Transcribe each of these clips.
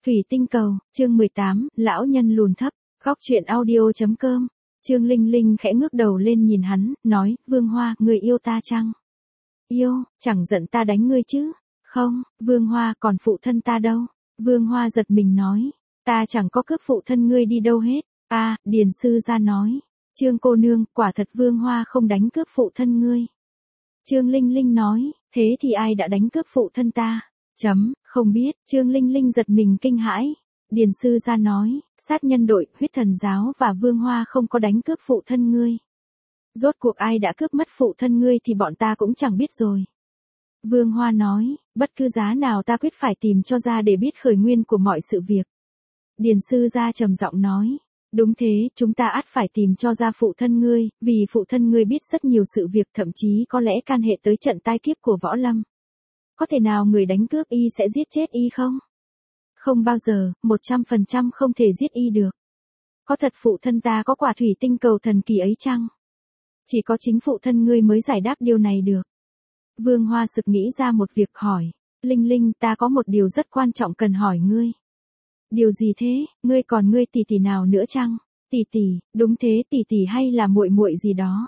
Thủy tinh cầu, chương 18, lão nhân lùn thấp, góc truyện audio.com. Trương Linh Linh khẽ ngước đầu lên nhìn hắn, nói, Vương Hoa, người yêu ta chăng? Yêu, chẳng giận ta đánh ngươi chứ? Không, Vương Hoa, còn phụ thân ta đâu? Vương Hoa giật mình nói, ta chẳng có cướp phụ thân ngươi đi đâu hết. Điền sư ra nói, Trương cô nương, quả thật Vương Hoa không đánh cướp phụ thân ngươi. Trương Linh Linh nói, thế thì ai đã đánh cướp phụ thân ta? Không biết. Trương Linh Linh giật mình kinh hãi. Điền sư ra nói, sát nhân đội, huyết thần giáo và Vương Hoa không có đánh cướp phụ thân ngươi. Rốt cuộc ai đã cướp mất phụ thân ngươi thì bọn ta cũng chẳng biết rồi. Vương Hoa nói, bất cứ giá nào ta quyết phải tìm cho ra để biết khởi nguyên của mọi sự việc. Điền sư ra trầm giọng nói, đúng thế, chúng ta ắt phải tìm cho ra phụ thân ngươi, vì phụ thân ngươi biết rất nhiều sự việc, thậm chí có lẽ can hệ tới trận tai kiếp của võ lâm. Có thể nào người đánh cướp y sẽ giết chết y không? Không bao giờ, 100% không thể giết y được. Có thật phụ thân ta có quả thủy tinh cầu thần kỳ ấy chăng? Chỉ có chính phụ thân ngươi mới giải đáp điều này được. Vương Hoa sực nghĩ ra một việc hỏi, Linh Linh, ta có một điều rất quan trọng cần hỏi ngươi. Điều gì thế, ngươi còn ngươi tỷ tỷ nào nữa chăng? Tỷ tỷ, đúng thế, tỷ tỷ hay là muội muội gì đó?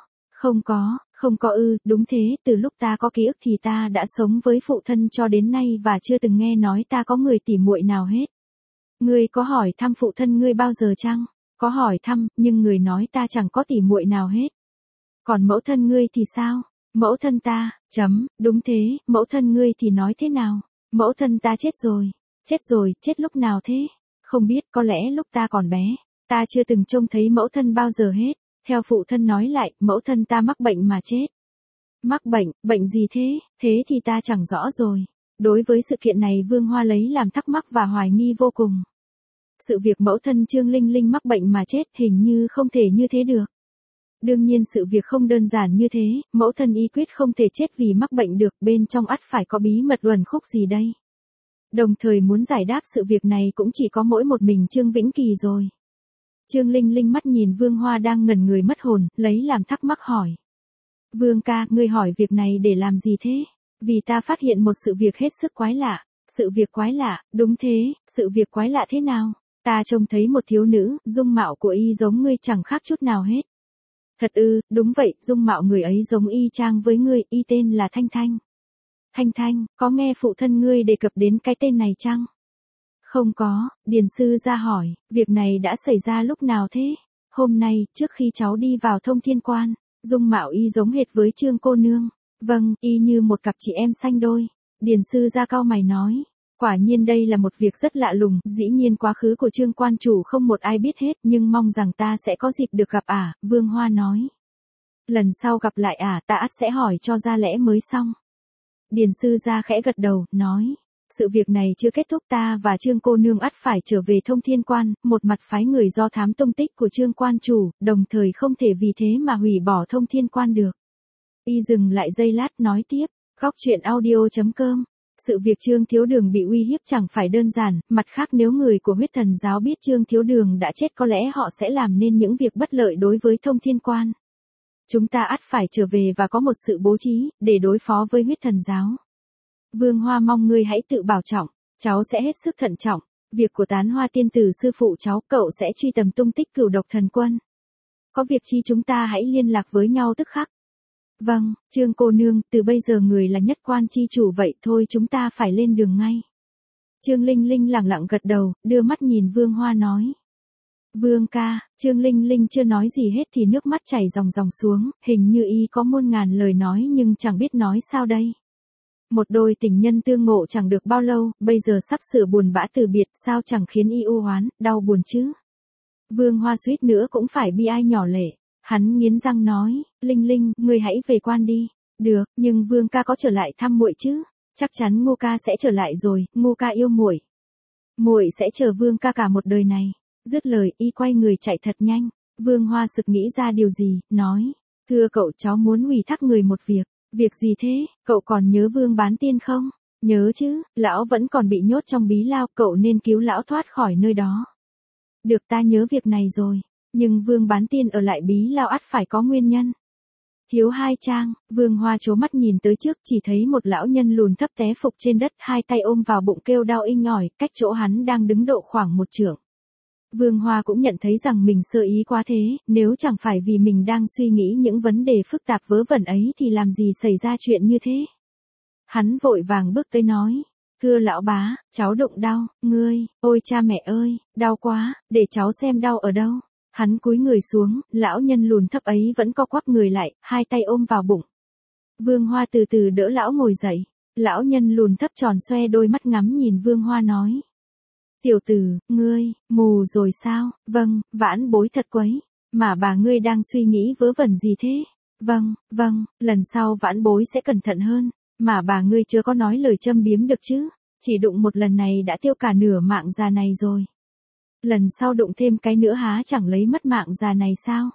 Không có đúng thế, từ lúc ta có ký ức thì ta đã sống với phụ thân cho đến nay và chưa từng nghe nói ta có người tỷ muội nào hết. Ngươi có hỏi thăm phụ thân ngươi bao giờ chăng? Có hỏi thăm, nhưng người nói ta chẳng có tỷ muội nào hết. Còn mẫu thân ngươi thì sao? Mẫu thân ta, đúng thế, mẫu thân ngươi thì nói thế nào? Mẫu thân ta chết rồi, chết lúc nào thế? Không biết, có lẽ lúc ta còn bé, ta chưa từng trông thấy mẫu thân bao giờ hết. Theo phụ thân nói lại, mẫu thân ta mắc bệnh mà chết. Mắc bệnh gì thế? Thế thì ta chẳng rõ rồi. Đối với sự kiện này Vương Hoa lấy làm thắc mắc và hoài nghi vô cùng. Sự việc mẫu thân Trương Linh Linh mắc bệnh mà chết hình như không thể như thế được. Đương nhiên sự việc không đơn giản như thế, mẫu thân y quyết không thể chết vì mắc bệnh được, bên trong ắt phải có bí mật uẩn khúc gì đây. Đồng thời muốn giải đáp sự việc này cũng chỉ có mỗi một mình Trương Vĩnh Kỳ rồi. Trương Linh Linh mắt nhìn Vương Hoa đang ngẩn người mất hồn, lấy làm thắc mắc hỏi. Vương ca, ngươi hỏi việc này để làm gì thế? Vì ta phát hiện một sự việc hết sức quái lạ. Sự việc quái lạ, đúng thế, sự việc quái lạ thế nào? Ta trông thấy một thiếu nữ, dung mạo của y giống ngươi chẳng khác chút nào hết. Thật ư, đúng vậy, dung mạo người ấy giống y chang với ngươi, y tên là Thanh Thanh. Thanh Thanh, có nghe phụ thân ngươi đề cập đến cái tên này chăng? Không có, Điền sư ra hỏi, việc này đã xảy ra lúc nào thế? Hôm nay, trước khi cháu đi vào Thông Thiên Quan, dung mạo y giống hệt với Trương cô nương. Vâng, y như một cặp chị em sanh đôi. Điền sư ra cau mày nói, quả nhiên đây là một việc rất lạ lùng, dĩ nhiên quá khứ của Trương quan chủ không một ai biết hết, nhưng mong rằng ta sẽ có dịp được gặp Vương Hoa nói. Lần sau gặp lại ta ắt sẽ hỏi cho ra lẽ mới xong. Điền sư ra khẽ gật đầu, nói, sự việc này chưa kết thúc, ta và Trương cô nương ắt phải trở về Thông Thiên Quan, một mặt phái người do thám tung tích của Trương quan chủ, đồng thời không thể vì thế mà hủy bỏ Thông Thiên Quan được. Y dừng lại giây lát nói tiếp, góc truyện audio.com. Sự việc Trương Thiếu Đường bị uy hiếp chẳng phải đơn giản, mặt khác nếu người của huyết thần giáo biết Trương Thiếu Đường đã chết có lẽ họ sẽ làm nên những việc bất lợi đối với Thông Thiên Quan. Chúng ta ắt phải trở về và có một sự bố trí, để đối phó với huyết thần giáo. Vương Hoa mong ngươi hãy tự bảo trọng, cháu sẽ hết sức thận trọng, việc của Tán Hoa tiên tử sư phụ cháu, cậu sẽ truy tầm tung tích Cửu Độc Thần Quân. Có việc chi chúng ta hãy liên lạc với nhau tức khắc. Vâng, Trương cô nương, từ bây giờ người là nhất quan chi chủ vậy thôi chúng ta phải lên đường ngay. Trương Linh Linh lẳng lặng gật đầu, đưa mắt nhìn Vương Hoa nói. Vương ca, Trương Linh Linh chưa nói gì hết thì nước mắt chảy ròng ròng xuống, hình như y có muôn ngàn lời nói nhưng chẳng biết nói sao đây. Một đôi tình nhân tương ngộ chẳng được bao lâu, bây giờ sắp sửa buồn bã từ biệt, sao chẳng khiến y u oán, đau buồn chứ. Vương Hoa suýt nữa cũng phải bi ai nhỏ lệ. Hắn nghiến răng nói, Linh Linh, ngươi hãy về quan đi. Được, nhưng Vương ca có trở lại thăm muội chứ? Chắc chắn Ngô ca sẽ trở lại rồi, Ngô ca yêu muội. Muội sẽ chờ Vương ca cả một đời này. Dứt lời, y quay người chạy thật nhanh. Vương Hoa sực nghĩ ra điều gì, nói, thưa cậu, cháu muốn ủy thác người một việc. Việc gì thế, cậu còn nhớ Vương Bán Tiên không? Nhớ chứ, lão vẫn còn bị nhốt trong bí lao, cậu nên cứu lão thoát khỏi nơi đó. Được, ta nhớ việc này rồi. Nhưng Vương Bán Tiên ở lại bí lao ắt phải có nguyên nhân. Thiếu 2 trang, Vương Hoa trố mắt nhìn tới trước chỉ thấy một lão nhân lùn thấp té phục trên đất, hai tay ôm vào bụng kêu đau inh ỏi, cách chỗ hắn đang đứng độ khoảng 1 trượng. Vương Hoa cũng nhận thấy rằng mình sơ ý quá thế, nếu chẳng phải vì mình đang suy nghĩ những vấn đề phức tạp vớ vẩn ấy thì làm gì xảy ra chuyện như thế. Hắn vội vàng bước tới nói, thưa lão bá, cháu đụng đau, ngươi, ôi cha mẹ ơi, đau quá, để cháu xem đau ở đâu. Hắn cúi người xuống, lão nhân lùn thấp ấy vẫn co quắp người lại, hai tay ôm vào bụng. Vương Hoa từ từ đỡ lão ngồi dậy, lão nhân lùn thấp tròn xoe đôi mắt ngắm nhìn Vương Hoa nói. Tiểu tử, ngươi, mù rồi sao? Vâng, vãn bối thật quấy, mà bà ngươi đang suy nghĩ vớ vẩn gì thế? Vâng, lần sau vãn bối sẽ cẩn thận hơn, mà bà ngươi chưa có nói lời châm biếm được chứ, chỉ đụng một lần này đã tiêu cả nửa mạng già này rồi. Lần sau đụng thêm cái nữa há chẳng lấy mất mạng già này sao?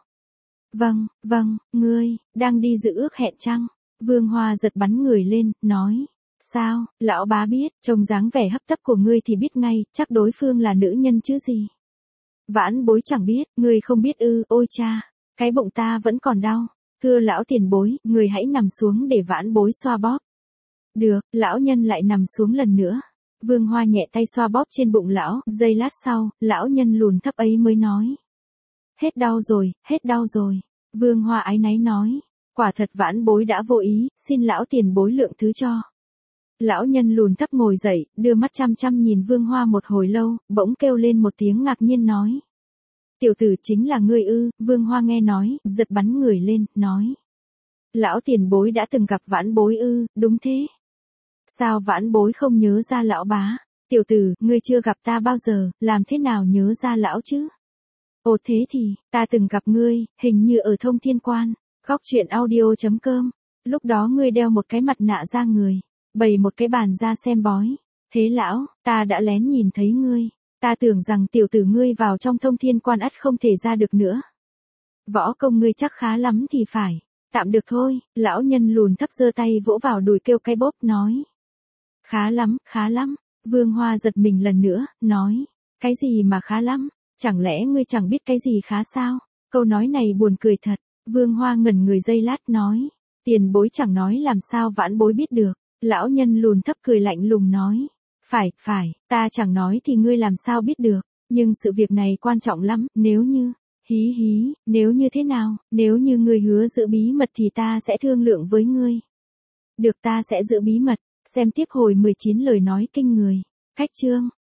Vâng, ngươi, đang đi dự ước hẹn chăng? Vương Hoa giật bắn người lên, nói. Sao, lão bá biết, trông dáng vẻ hấp tấp của ngươi thì biết ngay, chắc đối phương là nữ nhân chứ gì. Vãn bối chẳng biết, ngươi không biết ư, ôi cha, cái bụng ta vẫn còn đau. Thưa lão tiền bối, người hãy nằm xuống để vãn bối xoa bóp. Được, lão nhân lại nằm xuống lần nữa. Vương Hoa nhẹ tay xoa bóp trên bụng lão, giây lát sau, lão nhân lùn thấp ấy mới nói. Hết đau rồi. Vương Hoa áy náy nói, quả thật vãn bối đã vô ý, xin lão tiền bối lượng thứ cho. Lão nhân lùn thấp ngồi dậy, đưa mắt chăm chăm nhìn Vương Hoa một hồi lâu, bỗng kêu lên một tiếng ngạc nhiên nói. Tiểu tử chính là ngươi ư? Vương Hoa nghe nói, giật bắn người lên, nói. Lão tiền bối đã từng gặp vãn bối ư? Đúng thế. Sao vãn bối không nhớ ra lão bá? Tiểu tử, ngươi chưa gặp ta bao giờ, làm thế nào nhớ ra lão chứ? Ồ thế thì, ta từng gặp ngươi, hình như ở Thông Thiên Quan, góc truyện audio.com. Lúc đó ngươi đeo một cái mặt nạ ra người, bày một cái bàn ra xem bói. Thế lão, ta đã lén nhìn thấy ngươi. Ta tưởng rằng tiểu tử ngươi vào trong Thông Thiên Quan ắt không thể ra được nữa. Võ công ngươi chắc khá lắm thì phải. Tạm được thôi, lão nhân lùn thấp giơ tay vỗ vào đùi kêu cái bốp nói. Khá lắm. Vương Hoa giật mình lần nữa, nói. Cái gì mà khá lắm? Chẳng lẽ ngươi chẳng biết cái gì khá sao? Câu nói này buồn cười thật. Vương Hoa ngẩn người giây lát nói. Tiền bối chẳng nói làm sao vãn bối biết được. Lão nhân lùn thấp cười lạnh lùng nói. Phải, ta chẳng nói thì ngươi làm sao biết được. Nhưng sự việc này quan trọng lắm, nếu như. Nếu như thế nào? Nếu như ngươi hứa giữ bí mật thì ta sẽ thương lượng với ngươi. Được, ta sẽ giữ bí mật. Xem tiếp hồi 19 lời nói kinh người. Khách chương.